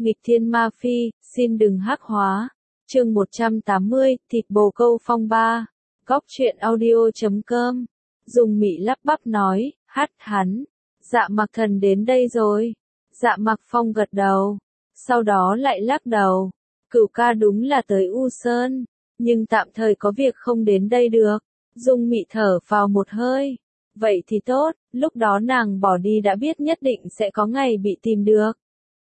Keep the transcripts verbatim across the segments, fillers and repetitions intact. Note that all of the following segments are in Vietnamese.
Nghịch thiên ma phi, xin đừng hắc hóa. Chương một trăm tám mươi, thịt bồ câu phong ba. Góc truyện audio chấm com. Dung Mị lắp bắp nói, hát hắn. Dạ Mặc Thần đến đây rồi. Dạ Mặc Phong gật đầu. Sau đó lại lắc đầu. Cửu ca đúng là tới U Sơn. Nhưng tạm thời có việc không đến đây được. Dung Mị thở vào một hơi. Vậy thì tốt, lúc đó nàng bỏ đi đã biết nhất định sẽ có ngày bị tìm được.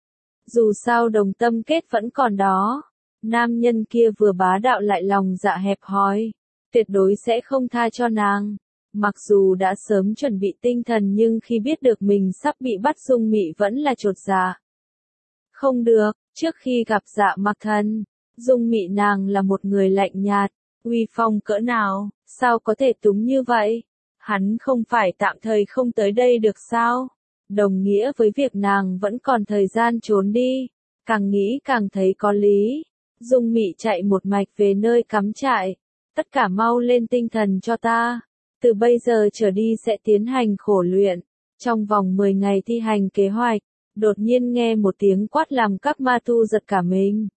Dù sao đồng tâm kết vẫn còn đó. Nam nhân kia vừa bá đạo lại lòng dạ hẹp hòi. Tuyệt đối sẽ không tha cho nàng. Mặc dù đã sớm chuẩn bị tinh thần nhưng khi biết được mình sắp bị bắt Dung Mị vẫn là chột dạ. Không được, trước khi gặp Dạ Mặc Thần, Dung Mị nàng là một người lạnh nhạt, uy phong cỡ nào, sao có thể túng như vậy? Hắn không phải tạm thời không tới đây được sao? Đồng nghĩa với việc nàng vẫn còn thời gian trốn đi. Càng nghĩ càng thấy có lý. Dung Mị chạy một mạch về nơi cắm trại. Tất cả mau lên tinh thần cho ta. Từ bây giờ trở đi sẽ tiến hành khổ luyện. Trong vòng mười ngày thi hành kế hoạch. Đột nhiên nghe một tiếng quát làm các ma tu giật cả mình.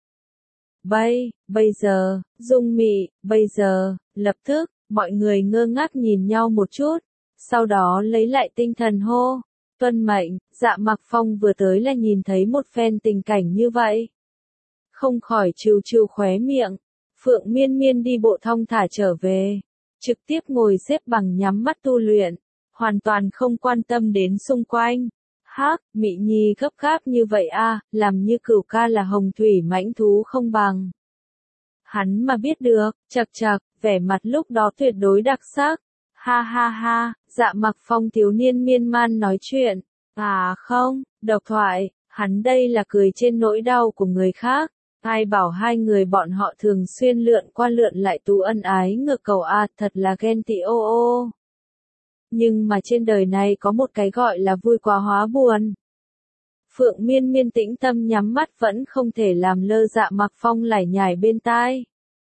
Bây, bây giờ, Dung Mị, bây giờ, lập tức, mọi người ngơ ngác nhìn nhau một chút. Sau đó lấy lại tinh thần hô. Tuân mệnh, Dạ Mặc Phong vừa tới là nhìn thấy một phen tình cảnh như vậy. Không khỏi trừ trừ khóe miệng. Phượng Miên Miên đi bộ thong thả trở về. Trực tiếp ngồi xếp bằng nhắm mắt tu luyện. Hoàn toàn không quan tâm đến xung quanh. Hắc, Mị Nhi gấp gáp như vậy a, làm như Cửu ca là hồng thủy mãnh thú không bằng. Hắn mà biết được, chậc chậc, vẻ mặt lúc đó tuyệt đối đặc sắc. Ha ha ha, Dạ Mặc Phong thiếu niên miên man nói chuyện. À không, độc thoại, hắn đây là cười trên nỗi đau của người khác. Ai bảo hai người bọn họ thường xuyên lượn qua lượn lại tú ân ái ngược cầu a, thật là ghen tị ô ô. Nhưng mà trên đời này có một cái gọi là vui quá hóa buồn. Phượng Miên Miên tĩnh tâm nhắm mắt vẫn không thể làm lơ Dạ Mặc Phong lải nhải bên tai.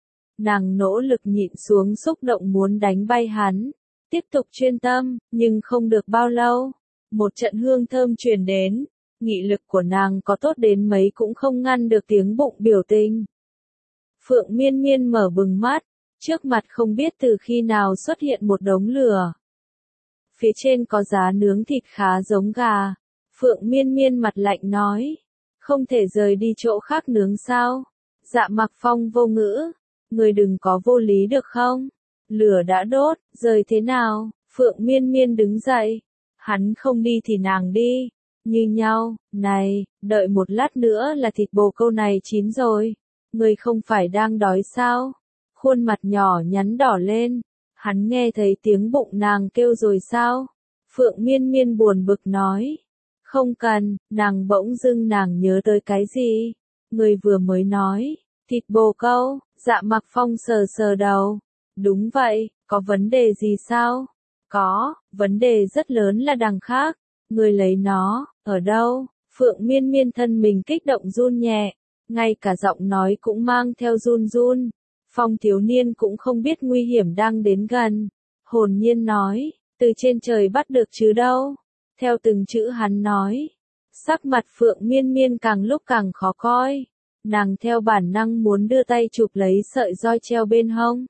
Nàng nỗ lực nhịn xuống xúc động muốn đánh bay hắn. Tiếp tục chuyên tâm, nhưng không được bao lâu. Một trận hương thơm truyền đến. Nghị lực của nàng có tốt đến mấy cũng không ngăn được tiếng bụng biểu tình. Phượng Miên Miên mở bừng mắt. Trước mặt không biết từ khi nào xuất hiện một đống lửa. Phía trên có giá nướng thịt khá giống gà. Phượng Miên Miên mặt lạnh nói. Không thể rời đi chỗ khác nướng sao? Dạ Mặc Phong vô ngữ. Người đừng có vô lý được không? Lửa đã đốt, rời thế nào? Phượng Miên Miên đứng dậy. Hắn không đi thì nàng đi. Như nhau, này, đợi một lát nữa là thịt bồ câu này chín rồi. Người không phải đang đói sao? Khuôn mặt nhỏ nhắn đỏ lên. Hắn nghe thấy tiếng bụng nàng kêu rồi sao? Phượng Miên Miên buồn bực nói. Không cần, nàng bỗng dưng nàng nhớ tới cái gì? Người vừa mới nói, thịt bồ câu. Dạ Mặc Phong sờ sờ đầu. Đúng vậy, có vấn đề gì sao? Có, vấn đề rất lớn là đằng khác. Người lấy nó, ở đâu? Phượng Miên Miên thân mình kích động run nhẹ. Ngay cả giọng nói cũng mang theo run run. Phong thiếu niên cũng không biết nguy hiểm đang đến gần. Hồn nhiên nói, từ trên trời bắt được chứ đâu. Theo từng chữ hắn nói. Sắc mặt Phượng Miên Miên càng lúc càng khó coi. Nàng theo bản năng muốn đưa tay chụp lấy sợi roi treo bên hông.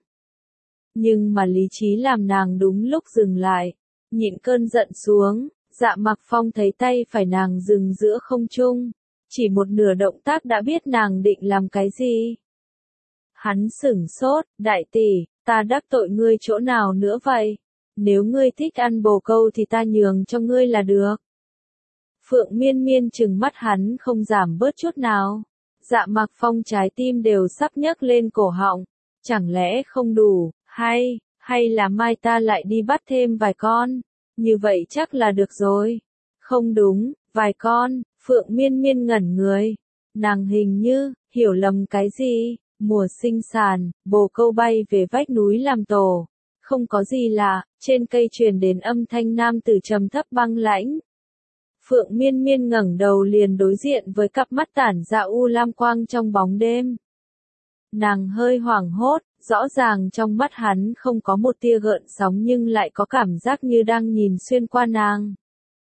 Nhưng mà lý trí làm nàng đúng lúc dừng lại. Nhịn cơn giận xuống. Dạ Mặc Phong thấy tay phải nàng dừng giữa không trung. Chỉ một nửa động tác đã biết nàng định làm cái gì. Hắn sửng sốt, đại tỷ, ta đắc tội ngươi chỗ nào nữa vậy? Nếu ngươi thích ăn bồ câu thì ta nhường cho ngươi là được. Phượng Miên Miên trừng mắt hắn không giảm bớt chút nào. Dạ Mặc Phong trái tim đều sắp nhấc lên cổ họng. Chẳng lẽ không đủ, hay, hay là mai ta lại đi bắt thêm vài con? Như vậy chắc là được rồi. Không đúng, vài con. Phượng Miên Miên ngẩn người. Nàng hình như, hiểu lầm cái gì? Mùa sinh sản, bồ câu bay về vách núi làm tổ. Không có gì lạ, trên cây truyền đến âm thanh nam tử trầm thấp băng lãnh. Phượng Miên Miên ngẩng đầu liền đối diện với cặp mắt tản ra u lam quang trong bóng đêm. Nàng hơi hoảng hốt, rõ ràng trong mắt hắn không có một tia gợn sóng nhưng lại có cảm giác như đang nhìn xuyên qua nàng.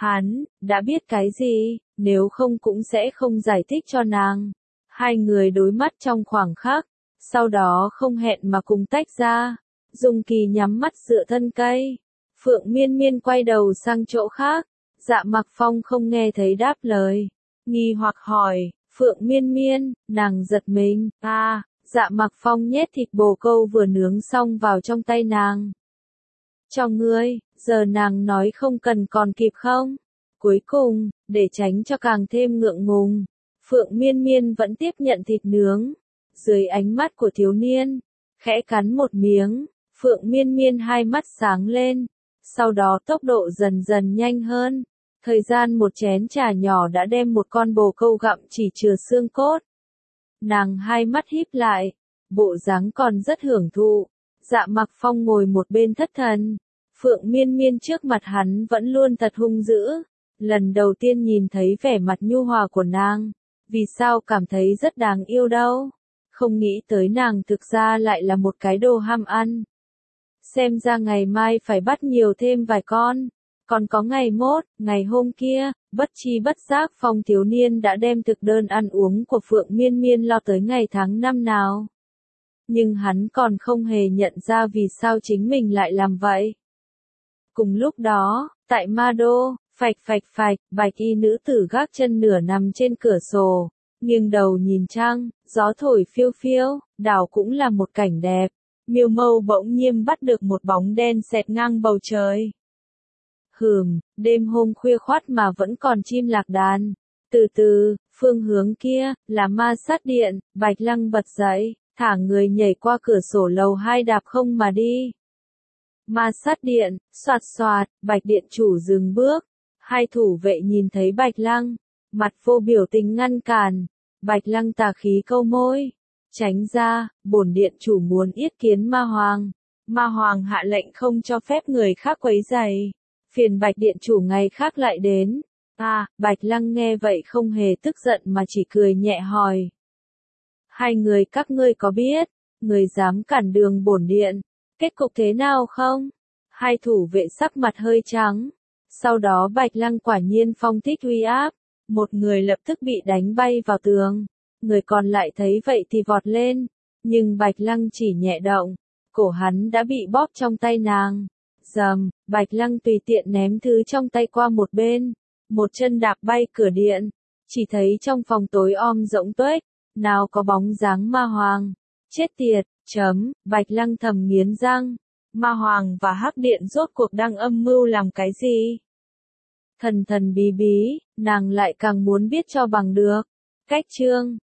Hắn, đã biết cái gì, nếu không cũng sẽ không giải thích cho nàng. Hai người đối mắt trong khoảng khắc, sau đó không hẹn mà cùng tách ra. Dung Kỳ nhắm mắt dựa thân cây. Phượng Miên Miên quay đầu sang chỗ khác. Dạ Mặc Phong không nghe thấy đáp lời. Nghi hoặc hỏi, Phượng Miên Miên, nàng giật mình, à, Dạ Mặc Phong nhét thịt bồ câu vừa nướng xong vào trong tay nàng. Cho ngươi, giờ nàng nói không cần còn kịp không? Cuối cùng, để tránh cho càng thêm ngượng ngùng, Phượng Miên Miên vẫn tiếp nhận thịt nướng. Dưới ánh mắt của thiếu niên, khẽ cắn một miếng, Phượng Miên Miên hai mắt sáng lên, sau đó tốc độ dần dần nhanh hơn. Thời gian một chén trà nhỏ đã đem một con bồ câu gặm chỉ chừa xương cốt. Nàng hai mắt híp lại, bộ dáng còn rất hưởng thụ. Dạ Mặc Phong ngồi một bên thất thần. Phượng Miên Miên trước mặt hắn vẫn luôn thật hung dữ. Lần đầu tiên nhìn thấy vẻ mặt nhu hòa của nàng, vì sao cảm thấy rất đáng yêu đâu. Không nghĩ tới nàng thực ra lại là một cái đồ ham ăn. Xem ra ngày mai phải bắt nhiều thêm vài con. Còn có ngày mốt, ngày hôm kia, bất chi bất giác Phong thiếu niên đã đem thực đơn ăn uống của Phượng Miên Miên lo tới ngày tháng năm nào. Nhưng hắn còn không hề nhận ra vì sao chính mình lại làm vậy. Cùng lúc đó, tại Ma Đô, phạch phạch phạch, bạch y nữ tử gác chân nửa nằm trên cửa sổ, nghiêng đầu nhìn trăng, gió thổi phiêu phiêu, đảo cũng là một cảnh đẹp. Miêu Mâu bỗng nhiên bắt được một bóng đen xẹt ngang bầu trời. Hừm, đêm hôm khuya khoắt mà vẫn còn chim lạc đàn. Từ từ, phương hướng kia, là Ma Sát Điện. Bạch Lăng bật dậy, thả người nhảy qua cửa sổ lầu hai đạp không mà đi. Ma Sát Điện, soạt soạt, Bạch Điện chủ dừng bước. Hai thủ vệ nhìn thấy Bạch Lăng, mặt vô biểu tình ngăn cản. Bạch Lăng tà khí câu môi. Tránh ra, bổn điện chủ muốn yết kiến Ma Hoàng. Ma Hoàng hạ lệnh không cho phép người khác quấy rầy. Phiền Bạch Điện chủ ngày khác lại đến. À, Bạch Lăng nghe vậy không hề tức giận mà chỉ cười nhẹ hỏi. Hai người các ngươi có biết, người dám cản đường bổn điện, kết cục thế nào không? Hai thủ vệ sắc mặt hơi trắng. Sau đó Bạch Lăng quả nhiên phong thích uy áp. Một người lập tức bị đánh bay vào tường. Người còn lại thấy vậy thì vọt lên. Nhưng Bạch Lăng chỉ nhẹ động. Cổ hắn đã bị bóp trong tay nàng. Dầm, Bạch Lăng tùy tiện ném thứ trong tay qua một bên. Một chân đạp bay cửa điện. Chỉ thấy trong phòng tối om rỗng tuếch. Nào có bóng dáng Ma Hoàng. Chết tiệt, chấm, Bạch Lăng thầm nghiến răng. Ma Hoàng và Hắc Điện rốt cuộc đang âm mưu làm cái gì? Thần thần bí bí, nàng lại càng muốn biết cho bằng được. Cách chương